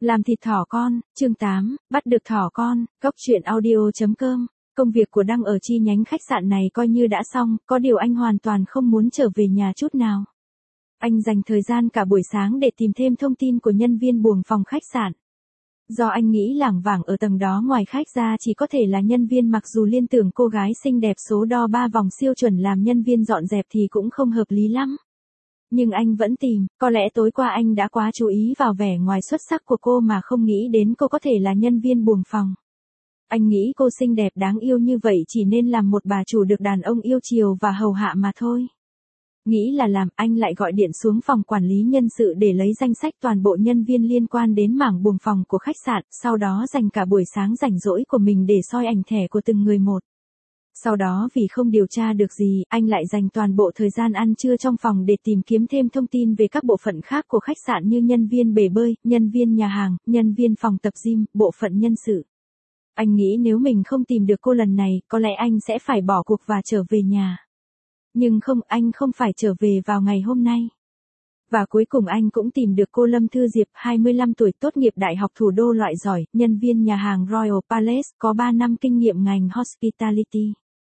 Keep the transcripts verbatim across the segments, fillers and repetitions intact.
Làm thịt thỏ con, chương tám, bắt được thỏ con, cốc truyện audio chấm com. Công việc của Đăng ở chi nhánh khách sạn này coi như đã xong, có điều anh hoàn toàn không muốn trở về nhà chút nào. Anh dành thời gian cả buổi sáng để tìm thêm thông tin của nhân viên buồng phòng khách sạn. Do anh nghĩ lảng vảng ở tầng đó ngoài khách ra chỉ có thể là nhân viên, mặc dù liên tưởng cô gái xinh đẹp số đo ba vòng siêu chuẩn làm nhân viên dọn dẹp thì cũng không hợp lý lắm. Nhưng anh vẫn tìm, có lẽ tối qua anh đã quá chú ý vào vẻ ngoài xuất sắc của cô mà không nghĩ đến cô có thể là nhân viên buồng phòng. Anh nghĩ cô xinh đẹp đáng yêu như vậy chỉ nên làm một bà chủ được đàn ông yêu chiều và hầu hạ mà thôi. Nghĩ là làm, anh lại gọi điện xuống phòng quản lý nhân sự để lấy danh sách toàn bộ nhân viên liên quan đến mảng buồng phòng của khách sạn, sau đó dành cả buổi sáng rảnh rỗi của mình để soi ảnh thẻ của từng người một. Sau đó vì không điều tra được gì, anh lại dành toàn bộ thời gian ăn trưa trong phòng để tìm kiếm thêm thông tin về các bộ phận khác của khách sạn như nhân viên bể bơi, nhân viên nhà hàng, nhân viên phòng tập gym, bộ phận nhân sự. Anh nghĩ nếu mình không tìm được cô lần này, có lẽ anh sẽ phải bỏ cuộc và trở về nhà. Nhưng không, anh không phải trở về vào ngày hôm nay. Và cuối cùng anh cũng tìm được cô Lâm Thư Diệp, hai mươi lăm tuổi, tốt nghiệp đại học thủ đô loại giỏi, nhân viên nhà hàng Royal Palace, có ba năm kinh nghiệm ngành Hospitality.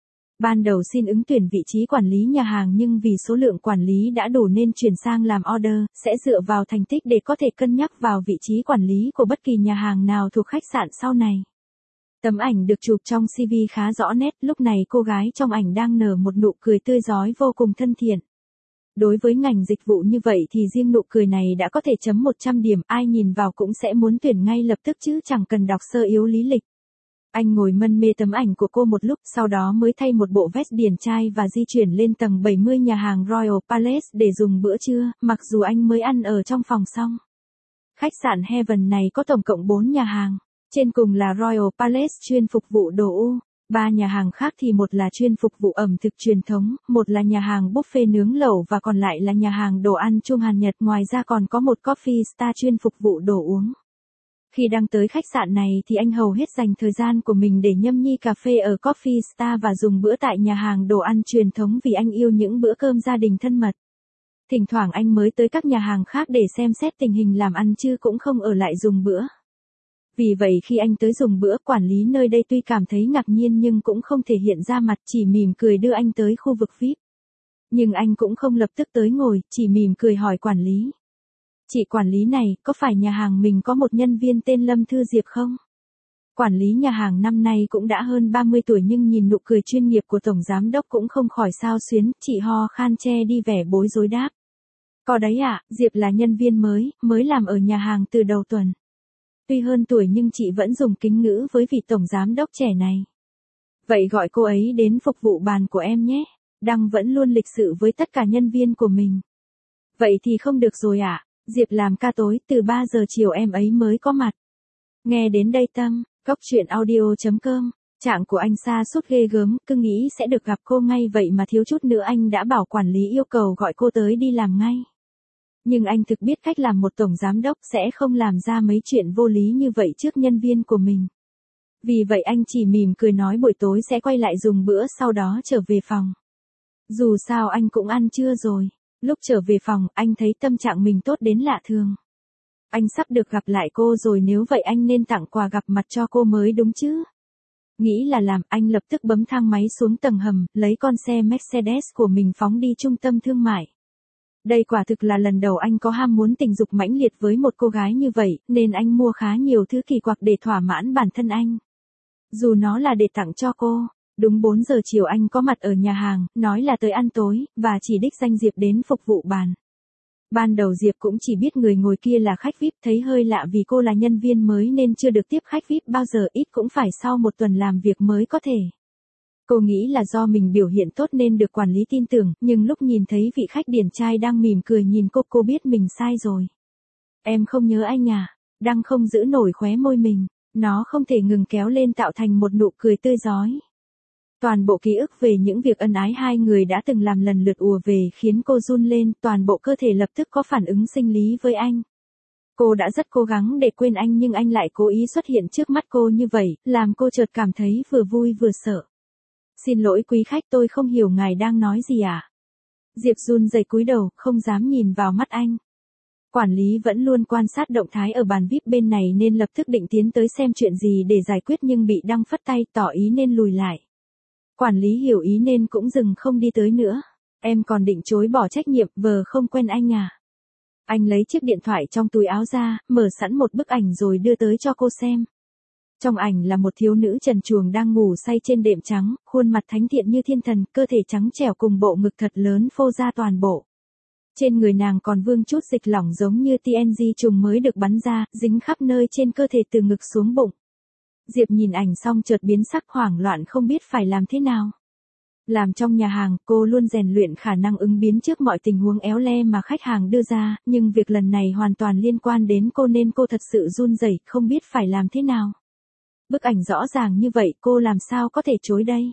Ban đầu xin ứng tuyển vị trí quản lý nhà hàng nhưng vì số lượng quản lý đã đủ nên chuyển sang làm order, sẽ dựa vào thành tích để có thể cân nhắc vào vị trí quản lý của bất kỳ nhà hàng nào thuộc khách sạn sau này. Tấm ảnh được chụp trong xê vê khá rõ nét, lúc này cô gái trong ảnh đang nở một nụ cười tươi rói vô cùng thân thiện. Đối với ngành dịch vụ như vậy thì riêng nụ cười này đã có thể chấm một trăm điểm, ai nhìn vào cũng sẽ muốn tuyển ngay lập tức chứ chẳng cần đọc sơ yếu lý lịch. Anh ngồi mân mê tấm ảnh của cô một lúc, sau đó mới thay một bộ vest điển trai và di chuyển lên tầng bảy mươi nhà hàng Royal Palace để dùng bữa trưa, mặc dù anh mới ăn ở trong phòng xong. Khách sạn Heaven này có tổng cộng bốn nhà hàng. Trên cùng là Royal Palace chuyên phục vụ đồ U, ba nhà hàng khác thì một là chuyên phục vụ ẩm thực truyền thống, một là nhà hàng buffet nướng lẩu và còn lại là nhà hàng đồ ăn chung Hàn Nhật, ngoài ra còn có một Coffee Star chuyên phục vụ đồ uống. Khi đang tới khách sạn này thì anh hầu hết dành thời gian của mình để nhâm nhi cà phê ở Coffee Star và dùng bữa tại nhà hàng đồ ăn truyền thống vì anh yêu những bữa cơm gia đình thân mật. Thỉnh thoảng anh mới tới các nhà hàng khác để xem xét tình hình làm ăn chứ cũng không ở lại dùng bữa. Vì vậy khi anh tới dùng bữa, quản lý nơi đây tuy cảm thấy ngạc nhiên nhưng cũng không thể hiện ra mặt, chỉ mỉm cười đưa anh tới khu vực vi ai pi. Nhưng anh cũng không lập tức tới ngồi, chỉ mỉm cười hỏi quản lý. Chị quản lý này, có phải nhà hàng mình có một nhân viên tên Lâm Thư Diệp không? Quản lý nhà hàng năm nay cũng đã hơn ba mươi tuổi nhưng nhìn nụ cười chuyên nghiệp của tổng giám đốc cũng không khỏi xao xuyến, chị ho khan che đi vẻ bối rối đáp. Có đấy ạ, à, Diệp là nhân viên mới, mới làm ở nhà hàng từ đầu tuần. Tuy hơn tuổi nhưng chị vẫn dùng kính ngữ với vị tổng giám đốc trẻ này. Vậy gọi cô ấy đến phục vụ bàn của em nhé. Đăng vẫn luôn lịch sự với tất cả nhân viên của mình. Vậy thì không được rồi ạ. À? Diệp làm ca tối, từ ba giờ chiều em ấy mới có mặt. Nghe đến đây Tâm, cốc truyện audio chấm com. Trạng của anh sa sút ghê gớm, cứ nghĩ sẽ được gặp cô ngay vậy mà thiếu chút nữa anh đã bảo quản lý yêu cầu gọi cô tới đi làm ngay. Nhưng anh thực biết cách làm một tổng giám đốc sẽ không làm ra mấy chuyện vô lý như vậy trước nhân viên của mình. Vì vậy anh chỉ mỉm cười nói buổi tối sẽ quay lại dùng bữa sau đó trở về phòng. Dù sao anh cũng ăn trưa rồi. Lúc trở về phòng, anh thấy tâm trạng mình tốt đến lạ thường. Anh sắp được gặp lại cô rồi, nếu vậy anh nên tặng quà gặp mặt cho cô mới đúng chứ. Nghĩ là làm, anh lập tức bấm thang máy xuống tầng hầm, lấy con xe Mercedes của mình phóng đi trung tâm thương mại. Đây quả thực là lần đầu anh có ham muốn tình dục mãnh liệt với một cô gái như vậy, nên anh mua khá nhiều thứ kỳ quặc để thỏa mãn bản thân anh. Dù nó là để tặng cho cô. Đúng bốn giờ chiều anh có mặt ở nhà hàng, nói là tới ăn tối, và chỉ đích danh Diệp đến phục vụ bàn. Ban đầu Diệp cũng chỉ biết người ngồi kia là khách vi ai pi, thấy hơi lạ vì cô là nhân viên mới nên chưa được tiếp khách vi ai pi bao giờ, ít cũng phải sau một tuần làm việc mới có thể. Cô nghĩ là do mình biểu hiện tốt nên được quản lý tin tưởng, nhưng lúc nhìn thấy vị khách điển trai đang mỉm cười nhìn cô, cô biết mình sai rồi. Em không nhớ anh à? Đăng không giữ nổi khóe môi mình, nó không thể ngừng kéo lên tạo thành một nụ cười tươi rói. Toàn bộ ký ức về những việc ân ái hai người đã từng làm lần lượt ùa về khiến cô run lên, toàn bộ cơ thể lập tức có phản ứng sinh lý với anh. Cô đã rất cố gắng để quên anh nhưng anh lại cố ý xuất hiện trước mắt cô như vậy, làm cô chợt cảm thấy vừa vui vừa sợ. Xin lỗi quý khách, tôi không hiểu ngài đang nói gì ạ. À? Diệp run rẩy cúi đầu, không dám nhìn vào mắt anh. Quản lý vẫn luôn quan sát động thái ở bàn vi ai pi bên này nên lập tức định tiến tới xem chuyện gì để giải quyết nhưng bị Đăng phất tay tỏ ý nên lùi lại. Quản lý hiểu ý nên cũng dừng không đi tới nữa. Em còn định chối bỏ trách nhiệm, vờ không quen anh à? Anh lấy chiếc điện thoại trong túi áo ra, mở sẵn một bức ảnh rồi đưa tới cho cô xem. Trong ảnh là một thiếu nữ trần truồng đang ngủ say trên đệm trắng, khuôn mặt thánh thiện như thiên thần, cơ thể trắng trẻo cùng bộ ngực thật lớn phô ra toàn bộ. Trên người nàng còn vương chút dịch lỏng giống như tê en giê trùng mới được bắn ra, dính khắp nơi trên cơ thể từ ngực xuống bụng. Diệp nhìn ảnh xong chợt biến sắc hoảng loạn không biết phải làm thế nào. Làm trong nhà hàng, cô luôn rèn luyện khả năng ứng biến trước mọi tình huống éo le mà khách hàng đưa ra, nhưng việc lần này hoàn toàn liên quan đến cô nên cô thật sự run rẩy, không biết phải làm thế nào. Bức ảnh rõ ràng như vậy, cô làm sao có thể chối đây?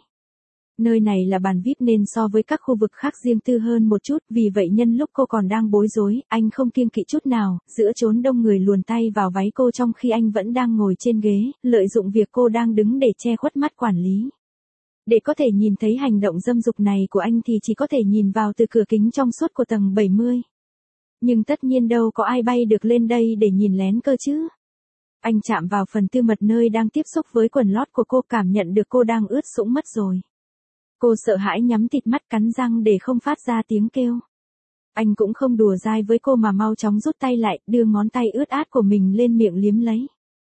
Nơi này là bàn vi ai pi nên so với các khu vực khác riêng tư hơn một chút, vì vậy nhân lúc cô còn đang bối rối, anh không kiêng kỵ chút nào, giữa chốn đông người luồn tay vào váy cô trong khi anh vẫn đang ngồi trên ghế, lợi dụng việc cô đang đứng để che khuất mắt quản lý. Để có thể nhìn thấy hành động dâm dục này của anh thì chỉ có thể nhìn vào từ cửa kính trong suốt của tầng bảy mươi. Nhưng tất nhiên đâu có ai bay được lên đây để nhìn lén cơ chứ. Anh chạm vào phần tư mật nơi đang tiếp xúc với quần lót của cô, cảm nhận được cô đang ướt sũng mất rồi. Cô sợ hãi nhắm tịt mắt cắn răng để không phát ra tiếng kêu. Anh cũng không đùa dai với cô mà mau chóng rút tay lại, đưa ngón tay ướt át của mình lên miệng liếm lấy.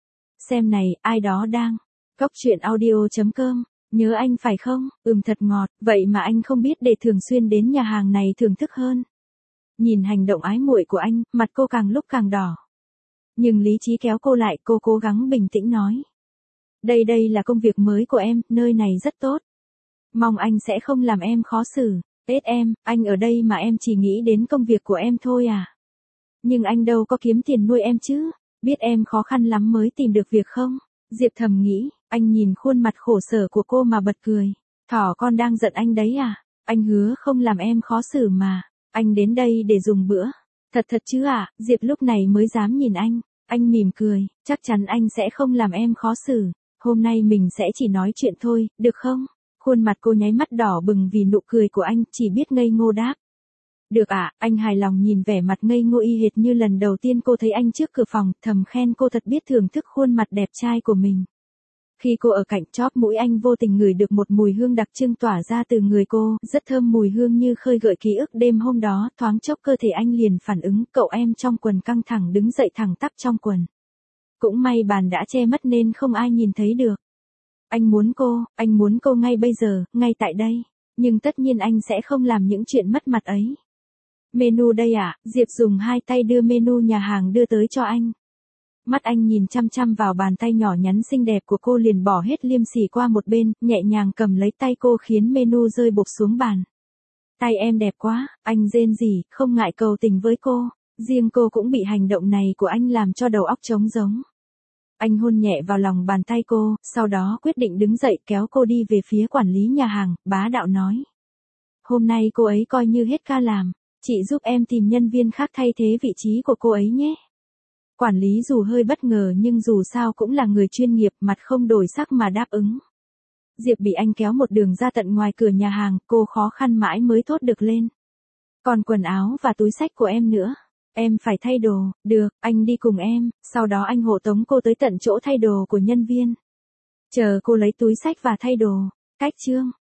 Xem này, ai đó đang. Cóc truyện audio chấm com. Nhớ anh phải không? Ừm thật ngọt, vậy mà anh không biết để thường xuyên đến nhà hàng này thưởng thức hơn. Nhìn hành động ái muội của anh, mặt cô càng lúc càng đỏ. Nhưng lý trí kéo cô lại, cô cố gắng bình tĩnh nói. Đây đây là công việc mới của em, nơi này rất tốt. Mong anh sẽ không làm em khó xử. Tết em, anh ở đây mà em chỉ nghĩ đến công việc của em thôi à? Nhưng anh đâu có kiếm tiền nuôi em chứ, biết em khó khăn lắm mới tìm được việc không? Diệp thầm nghĩ, anh nhìn khuôn mặt khổ sở của cô mà bật cười. Thỏ con đang giận anh đấy à? Anh hứa không làm em khó xử mà. Anh đến đây để dùng bữa. Thật thật chứ à? Diệp lúc này mới dám nhìn anh. Anh mỉm cười, chắc chắn anh sẽ không làm em khó xử. Hôm nay mình sẽ chỉ nói chuyện thôi, được không? Khuôn mặt cô nháy mắt đỏ bừng vì nụ cười của anh, chỉ biết ngây ngô đáp. Được ạ, à, anh hài lòng nhìn vẻ mặt ngây ngô y hệt như lần đầu tiên cô thấy anh trước cửa phòng, thầm khen cô thật biết thưởng thức khuôn mặt đẹp trai của mình. Khi cô ở cạnh chóp mũi anh vô tình ngửi được một mùi hương đặc trưng tỏa ra từ người cô, rất thơm, mùi hương như khơi gợi ký ức đêm hôm đó, thoáng chốc cơ thể anh liền phản ứng, cậu em trong quần căng thẳng đứng dậy thẳng tắp trong quần. Cũng may bàn đã che mất nên không ai nhìn thấy được. Anh muốn cô, anh muốn cô ngay bây giờ, ngay tại đây. Nhưng tất nhiên anh sẽ không làm những chuyện mất mặt ấy. Menu đây ạ, à? Diệp dùng hai tay đưa menu nhà hàng đưa tới cho anh. Mắt anh nhìn chăm chăm vào bàn tay nhỏ nhắn xinh đẹp của cô liền bỏ hết liêm sỉ qua một bên, nhẹ nhàng cầm lấy tay cô khiến menu rơi bụp xuống bàn. Tay em đẹp quá, anh rên rỉ, không ngại cầu tình với cô. Riêng cô cũng bị hành động này của anh làm cho đầu óc trống rỗng. Anh hôn nhẹ vào lòng bàn tay cô, sau đó quyết định đứng dậy kéo cô đi về phía quản lý nhà hàng, bá đạo nói. Hôm nay cô ấy coi như hết ca làm, chị giúp em tìm nhân viên khác thay thế vị trí của cô ấy nhé. Quản lý dù hơi bất ngờ nhưng dù sao cũng là người chuyên nghiệp, mặt không đổi sắc mà đáp ứng. Diệp bị anh kéo một đường ra tận ngoài cửa nhà hàng, cô khó khăn mãi mới thốt được lên. Còn quần áo và túi xách của em nữa. Em phải thay đồ, được, anh đi cùng em, sau đó anh hộ tống cô tới tận chỗ thay đồ của nhân viên. Chờ cô lấy túi xách và thay đồ. Cách chương.